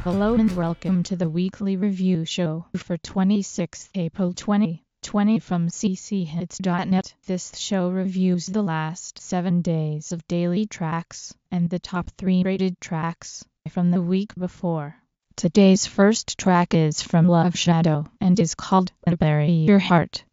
Hello and welcome to the weekly review show for 26th April 2020 from cchits.net. This show reviews the last 7 days of daily tracks and the top 3 rated tracks from the week before. Today's first track is from Love Shadow and is called Bury Your Heart.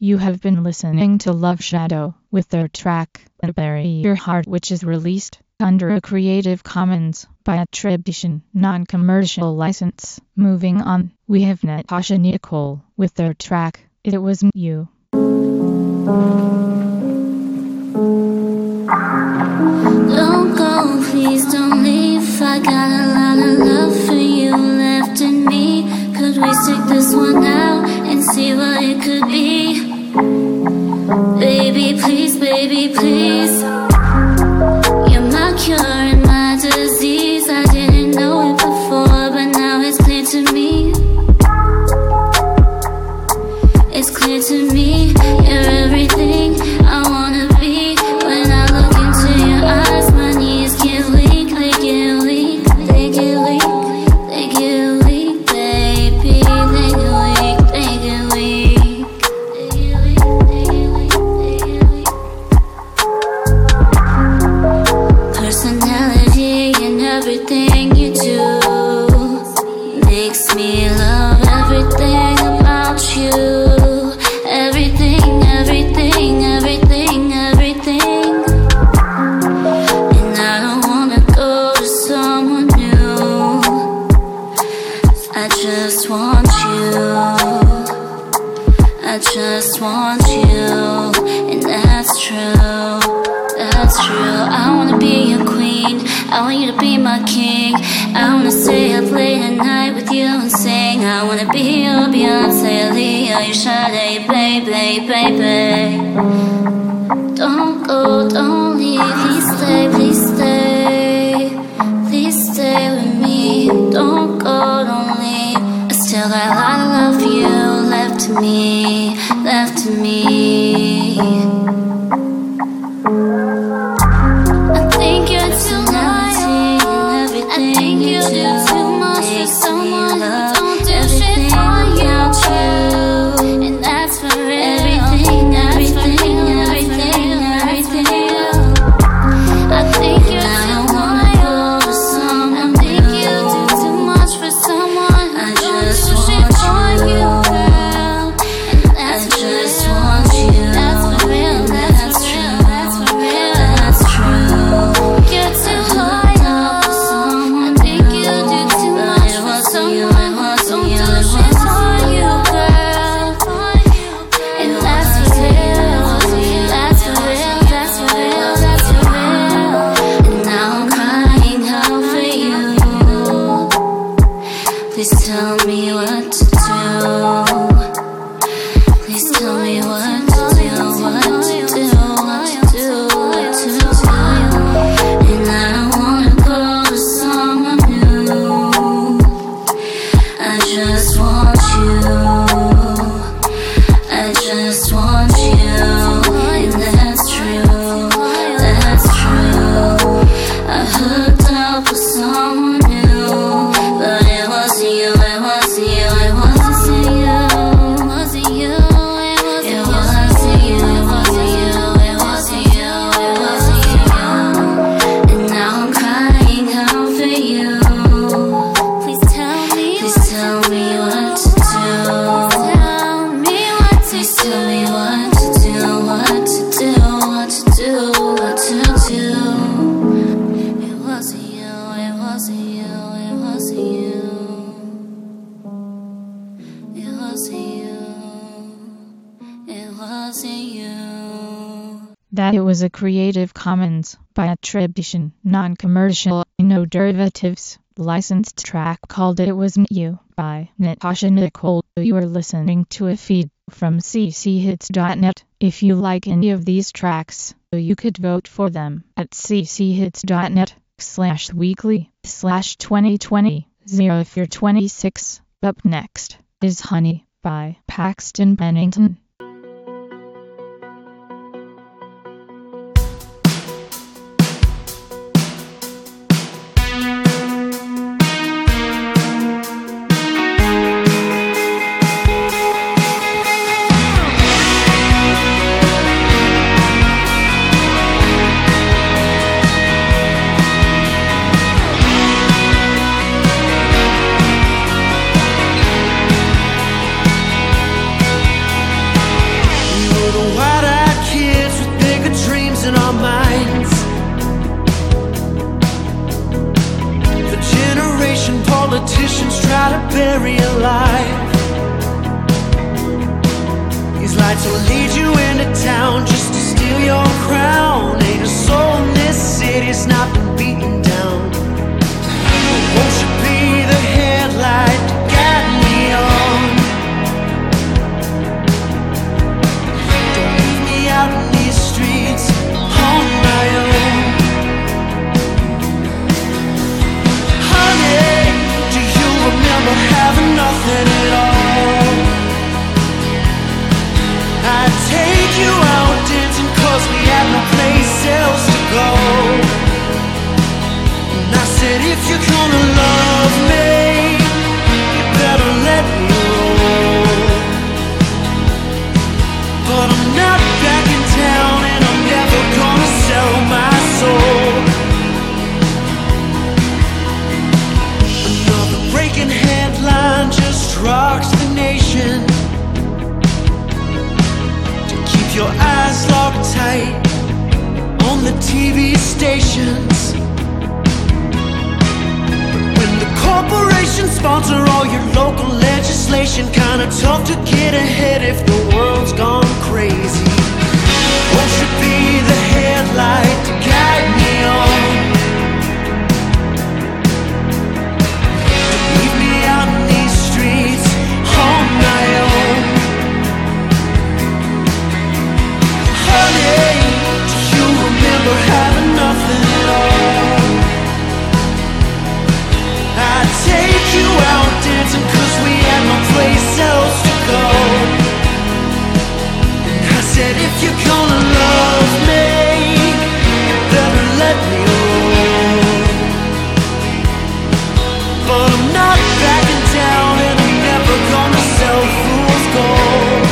You have been listening to Love Shadow with their track Bury Your Heart, which is released under a Creative Commons by attribution, non-commercial license. Moving on, we have Natasha Nicole with their track It Was You. Don't go, please don't leave. I got a lot of love for you left in me. Could we stick this one out and see what it could be? Baby, please, baby, please. You're my cure and my disease. I didn't know it before, but now it's clear to me. It's clear to me, you're everything I wanna be. When I look into your eyes, my knees get weak. They get weak, they get weak, they get weak, baby. They get weak, they get weak, they get weak, they get weak, they get weak. Personality and everything you do makes me love everything about you. Everything, everything, everything, everything. And I don't wanna go to someone new. I just want you. I just want you. And that's true. That's true. I wanna be your queen. I want you to be my king. I wanna stay up late at night with you and sing. I wanna be your Beyonce, Leo, your Sade, baby, baby. Don't go, don't leave. Please stay, please stay. Please stay with me. Don't go, don't leave. I still got a lot of love for you left to me, left to me. I think you're too loyal. I think you do too much for someone who don't do shit for you. And that's for real. Everything, everything, everything, everything. I think you're too loyal to someone. I think you do too much for someone who don't do shit for you, girl. And that's for real. That's for real. That's true. That's for real. That's true. You're too loyal to someone. I think you do too much for someone who don't do shit for you, girl. And that's for real. That's for real. That's for real. That's for real. And now I'm crying out for you. Please tell me what to do. Please tell me what to do, what to do, what to do, what to do. And I don't wanna go to someone new. I just want you. I just want you. And that's true. That's true. I hooked up with someone new, but it wasn't you. It wasn't you. It wasn't you. It wasn't you. It wasn't you. It wasn't you. It wasn't you. It wasn't you. And now I'm crying out for you. Please tell me what to do. Tell me what to do. Tell me what to do. What to do. What to do. What to do. It wasn't you. It wasn't you. It wasn't you. It wasn't you. It wasn't you. That it was a Creative Commons by attribution, non-commercial, no derivatives, licensed track called It Was You by Natasha Nicole. You are listening to a feed from cchits.net. If you like any of these tracks, you could vote for them at cchits.net/weekly/2020 if you're 26. Up next is Honey by Paxton Pennington. Knights will lead you into town just to steal your crown. Ain't a soul in this city's not been beaten down. Won't you be the headlight to guide me on? Don't leave me out in these streets on my own. Honey, do you remember having nothing at all? I'd take you out dancing 'cause we had no place else to go. And I said, if you're gonna love me, you better let me roll. But I'm not backing down, and I'm never gonna sell my soul. Another breaking headline just rocks the nation. Your eyes locked tight on the TV stations. When the corporations sponsor all your local legislation, kinda tough to get ahead if the world's gone crazy. Won't you be the headlight to guide me on? Leave me out in these streets on my own. Honey, do you remember having nothing at all? I'd take you out dancing 'cause we had no place else to go. And I said, if you're gonna love me, you better let me roll. But I'm not backing down, and I'm never gonna sell fool's gold.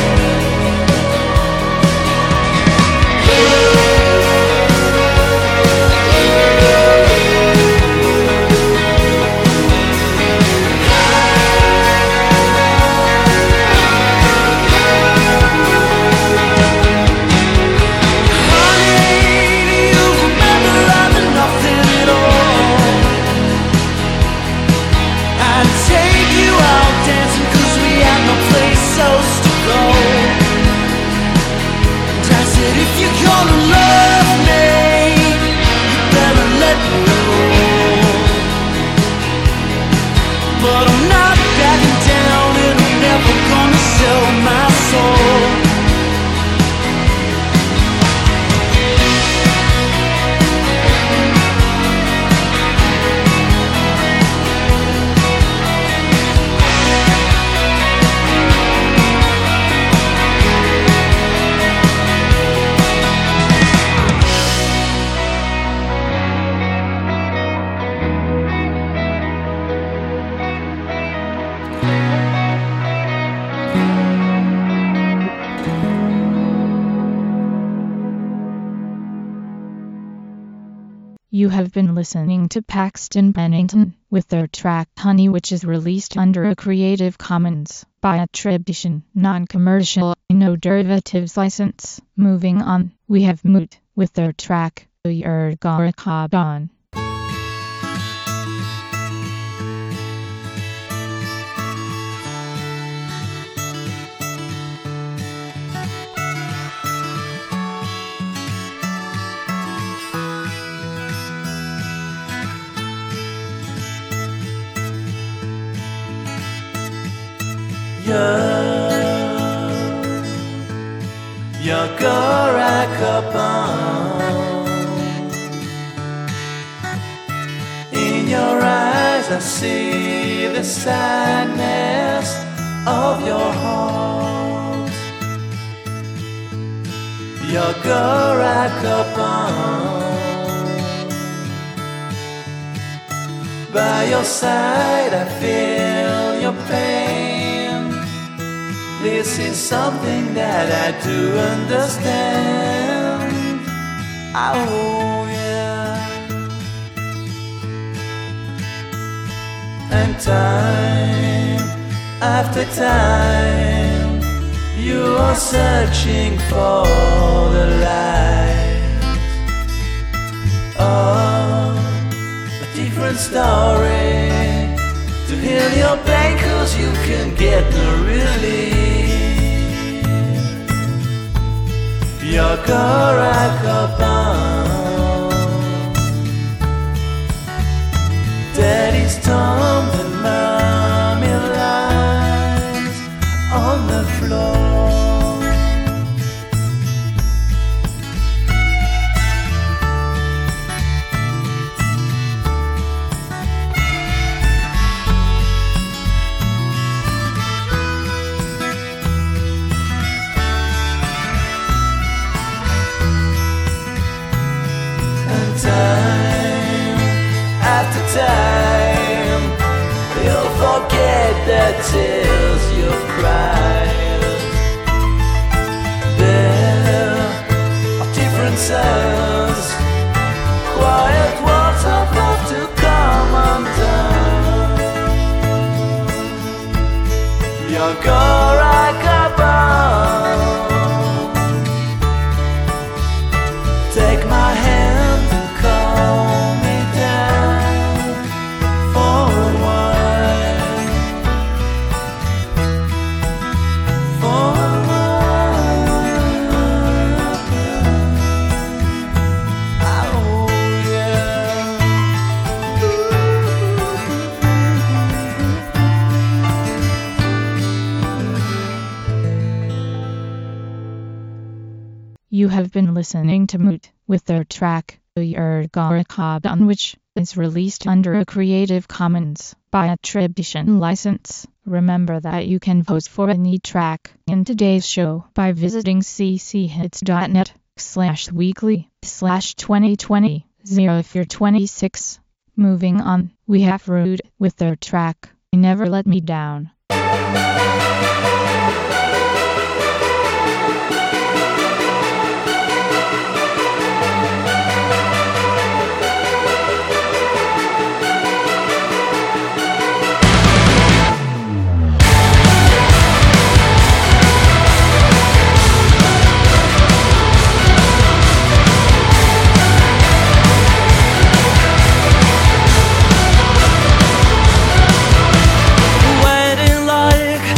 You have been listening to Paxton Bennington with their track Honey, which is released under a Creative Commons by attribution, non-commercial, no derivatives license. Moving on, we have Moot with their track Yergarakadan. In your eyes I see the sadness of your heart. By your side I feel your pain. This is something that I do understand. Oh yeah. And time after time you are searching for the light. Oh, a different story to heal your pain, 'cause you can get no relief. Yakarakapan. Daddy's tomb and mommy lies on the floor. And time after time, you'll forget the tears you've cried. There are different sounds, quiet words about to come undone. Yakarakapan. Take my hand and calm me down for a while. For a while. Oh yeah. You have been listening to Moot with their track, Yakarakapan, which is released under a Creative Commons by attribution license. Remember that you can vote for any track in today's show by visiting cchits.net/weekly/2020 if you're 26. Moving on, we have Rude with their track, Never Let Me Down. Waiting like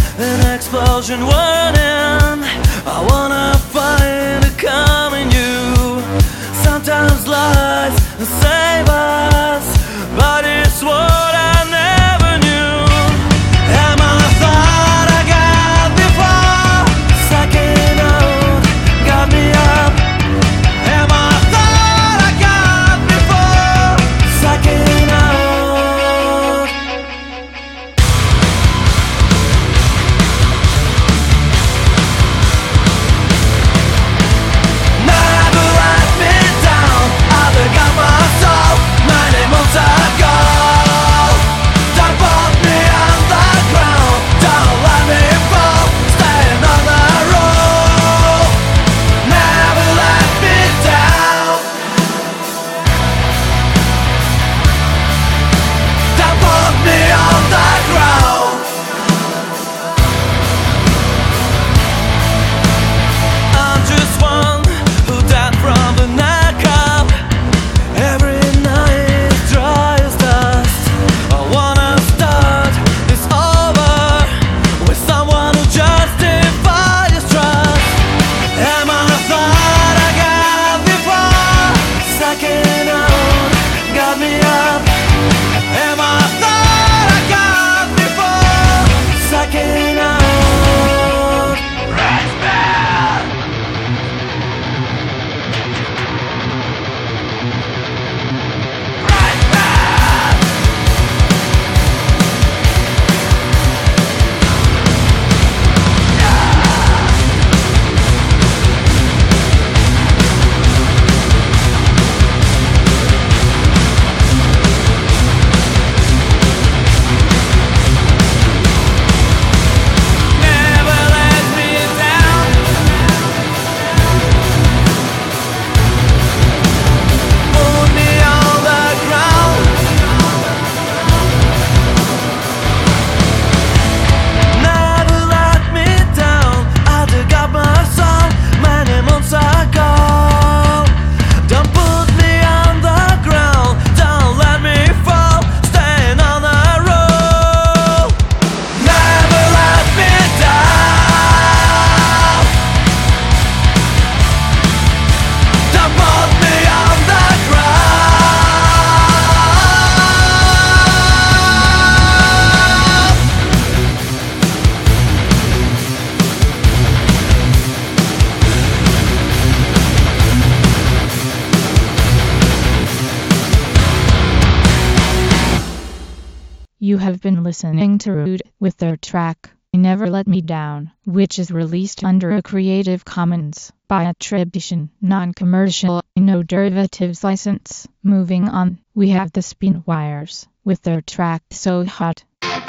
have been listening to Rude with their track Never Let Me Down, which is released under a Creative Commons by attribution, non-commercial, no derivatives license. Moving on, we have the Spinwires with their track So Hot.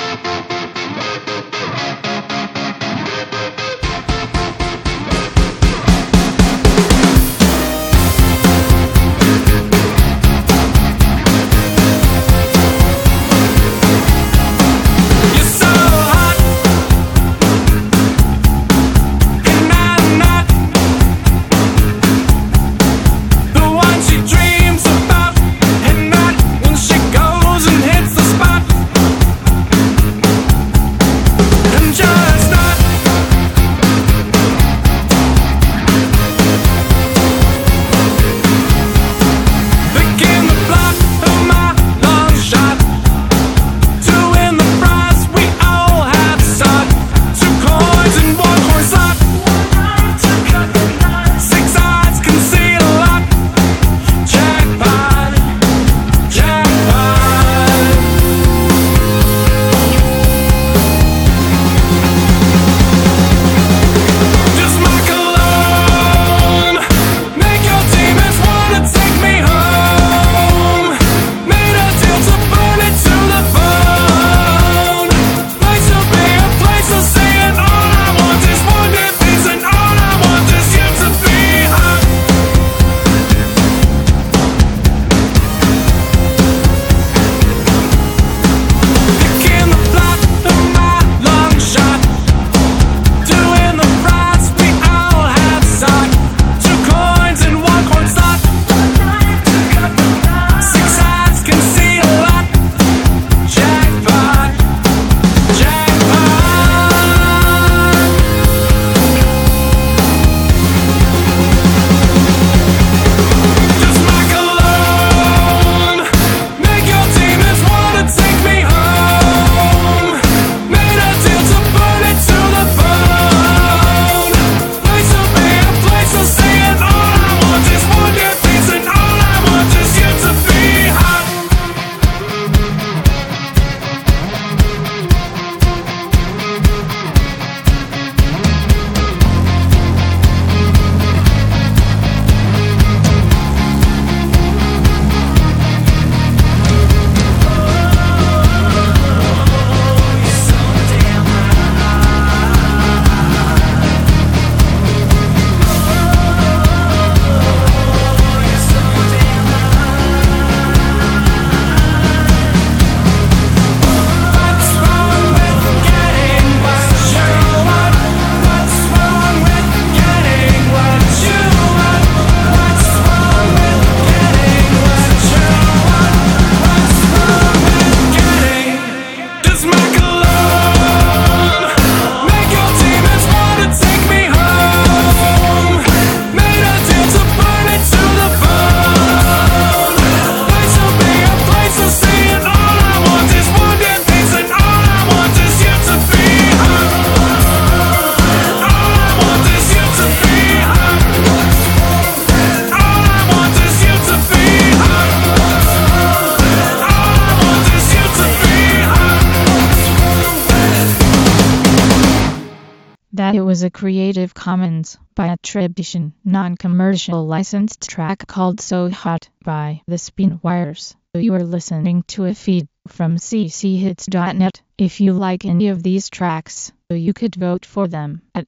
That it was a Creative Commons by attribution, non-commercial licensed track called So Hot by the Spinwires. You are listening to a feed from cchits.net. If you like any of these tracks, you could vote for them at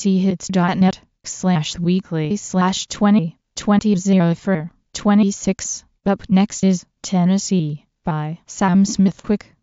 cchits.net/weekly/2020 Up next is Tennessee by Sam Smith Quick.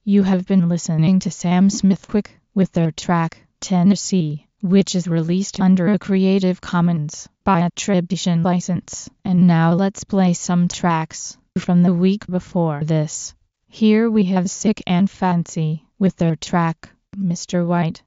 You have been listening to Sam Smithwick with their track, Tennessee, which is released under a Creative Commons by attribution license. And now let's play some tracks from the week before this. Here we have Sick and Fancy with their track, Mr. White.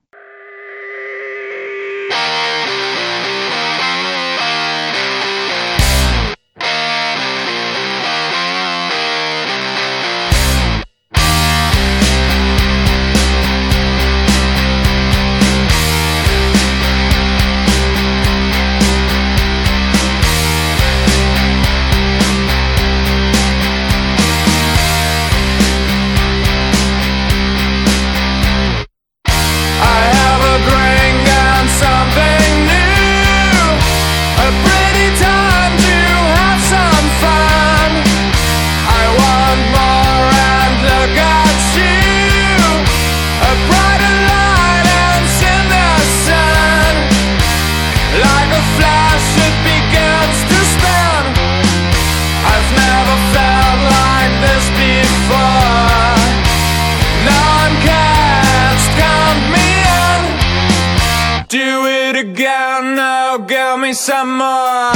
Some more.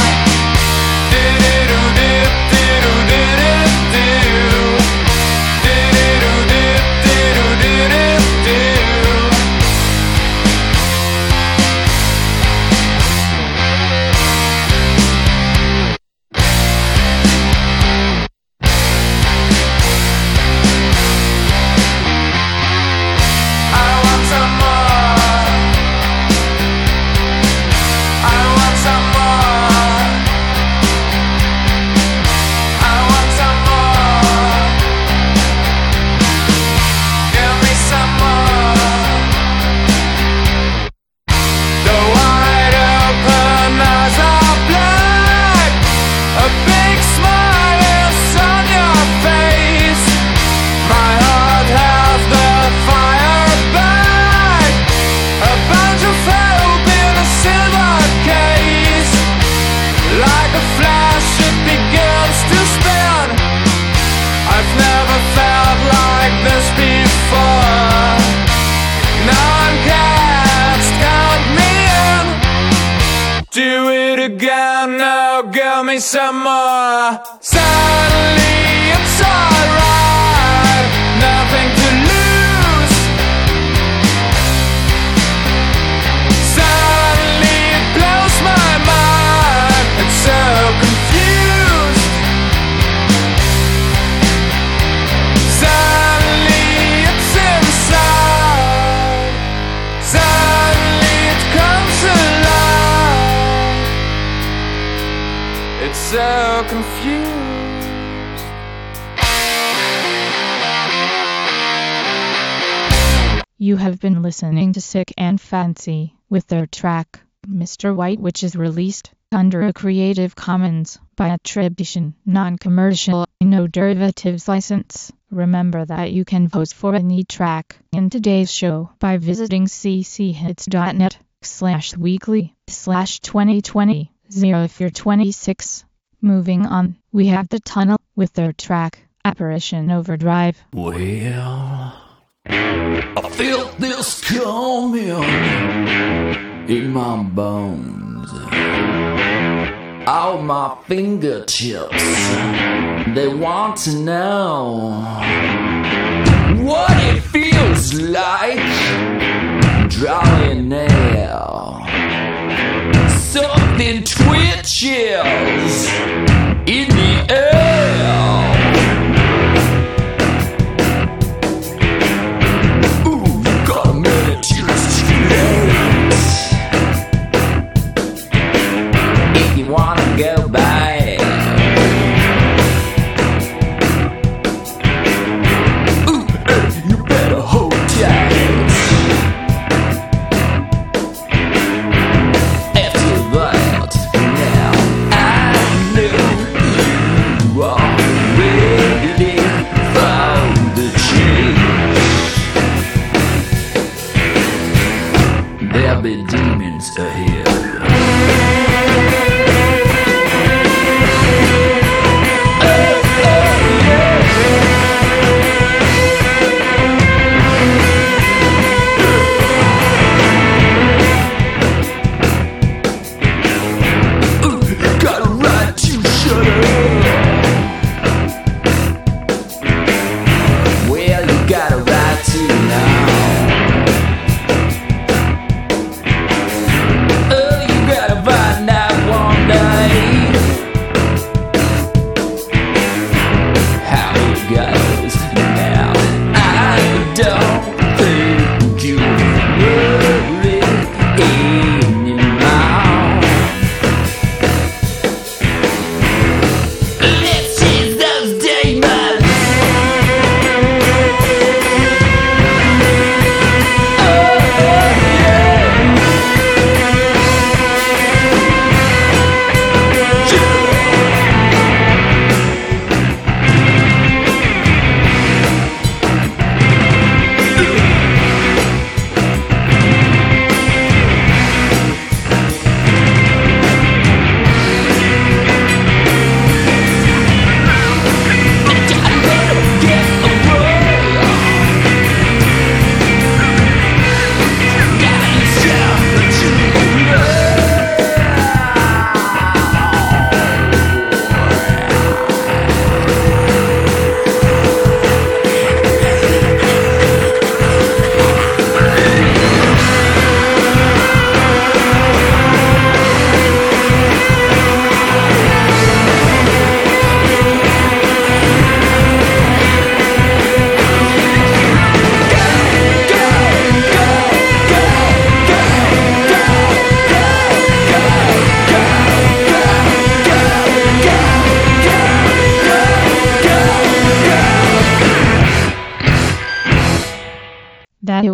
Some more. Suddenly it's alright, nothing to lose. Suddenly it blows my mind, it's so confused. Suddenly it's inside, suddenly it comes alive. It's so confused. You have been listening to Sick and Fancy with their track, Mr. White, which is released under a Creative Commons by attribution, non-commercial, no derivatives license. Remember that you can vote for any track in today's show by visiting cchits.net/weekly/2020. If you're 26. Moving on, we have The Tunnel with their track, Apparition Overdrive. Well, I felt this coming in my bones. All my fingertips, they want to know what it feels like drawing nail. Something twitches in the air. Ooh, you got a minute to straight. If you wanna go back, ooh, hey, you better hold tight. After that, now I know you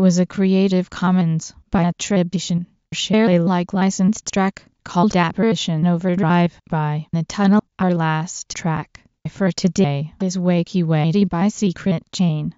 was a Creative Commons by attribution, share Alike licensed track called Apparition Overdrive by The Tunnel. Our last track for today is Wakey Wakey by Secret Chain.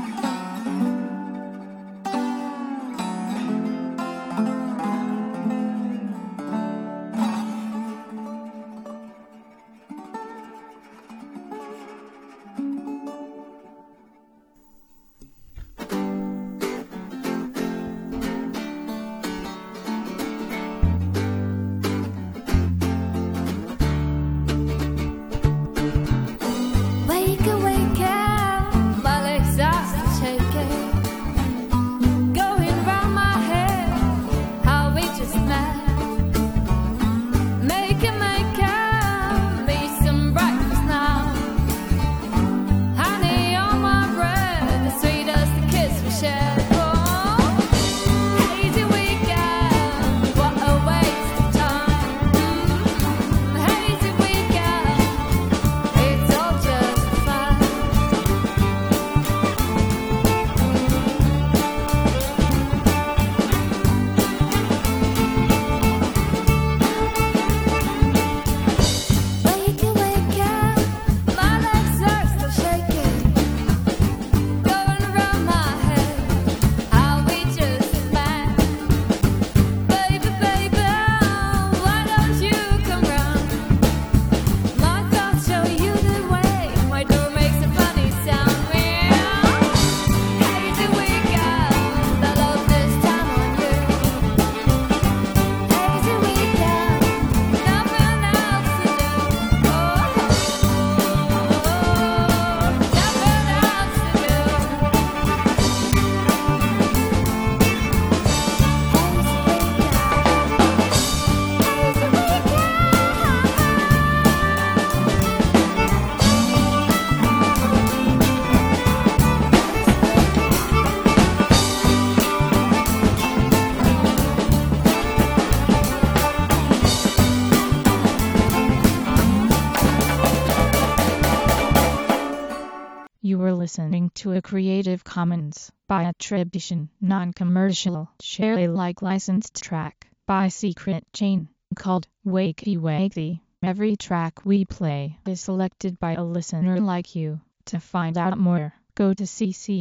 You were listening to a Creative Commons by attribution, non-commercial, share Alike licensed track by Secret Chain called Wakey Wakey. Every track we play is selected by a listener like you. To find out more, go to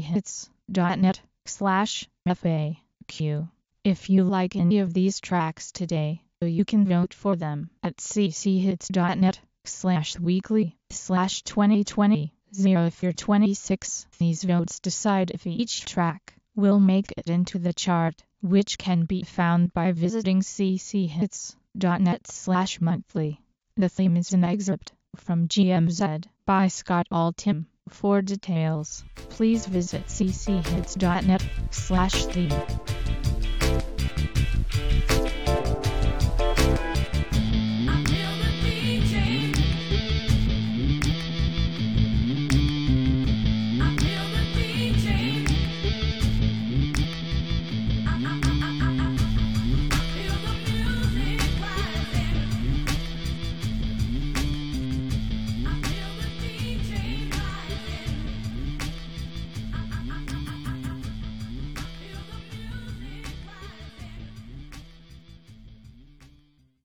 cchits.net/FAQ. If you like any of these tracks today, you can vote for them at cchits.net/weekly/2020. If you're 26, these votes decide if each track will make it into the chart, which can be found by visiting cchits.net/monthly. The theme is an excerpt from GMZ by Scott Altham. For details, please visit cchits.net/theme.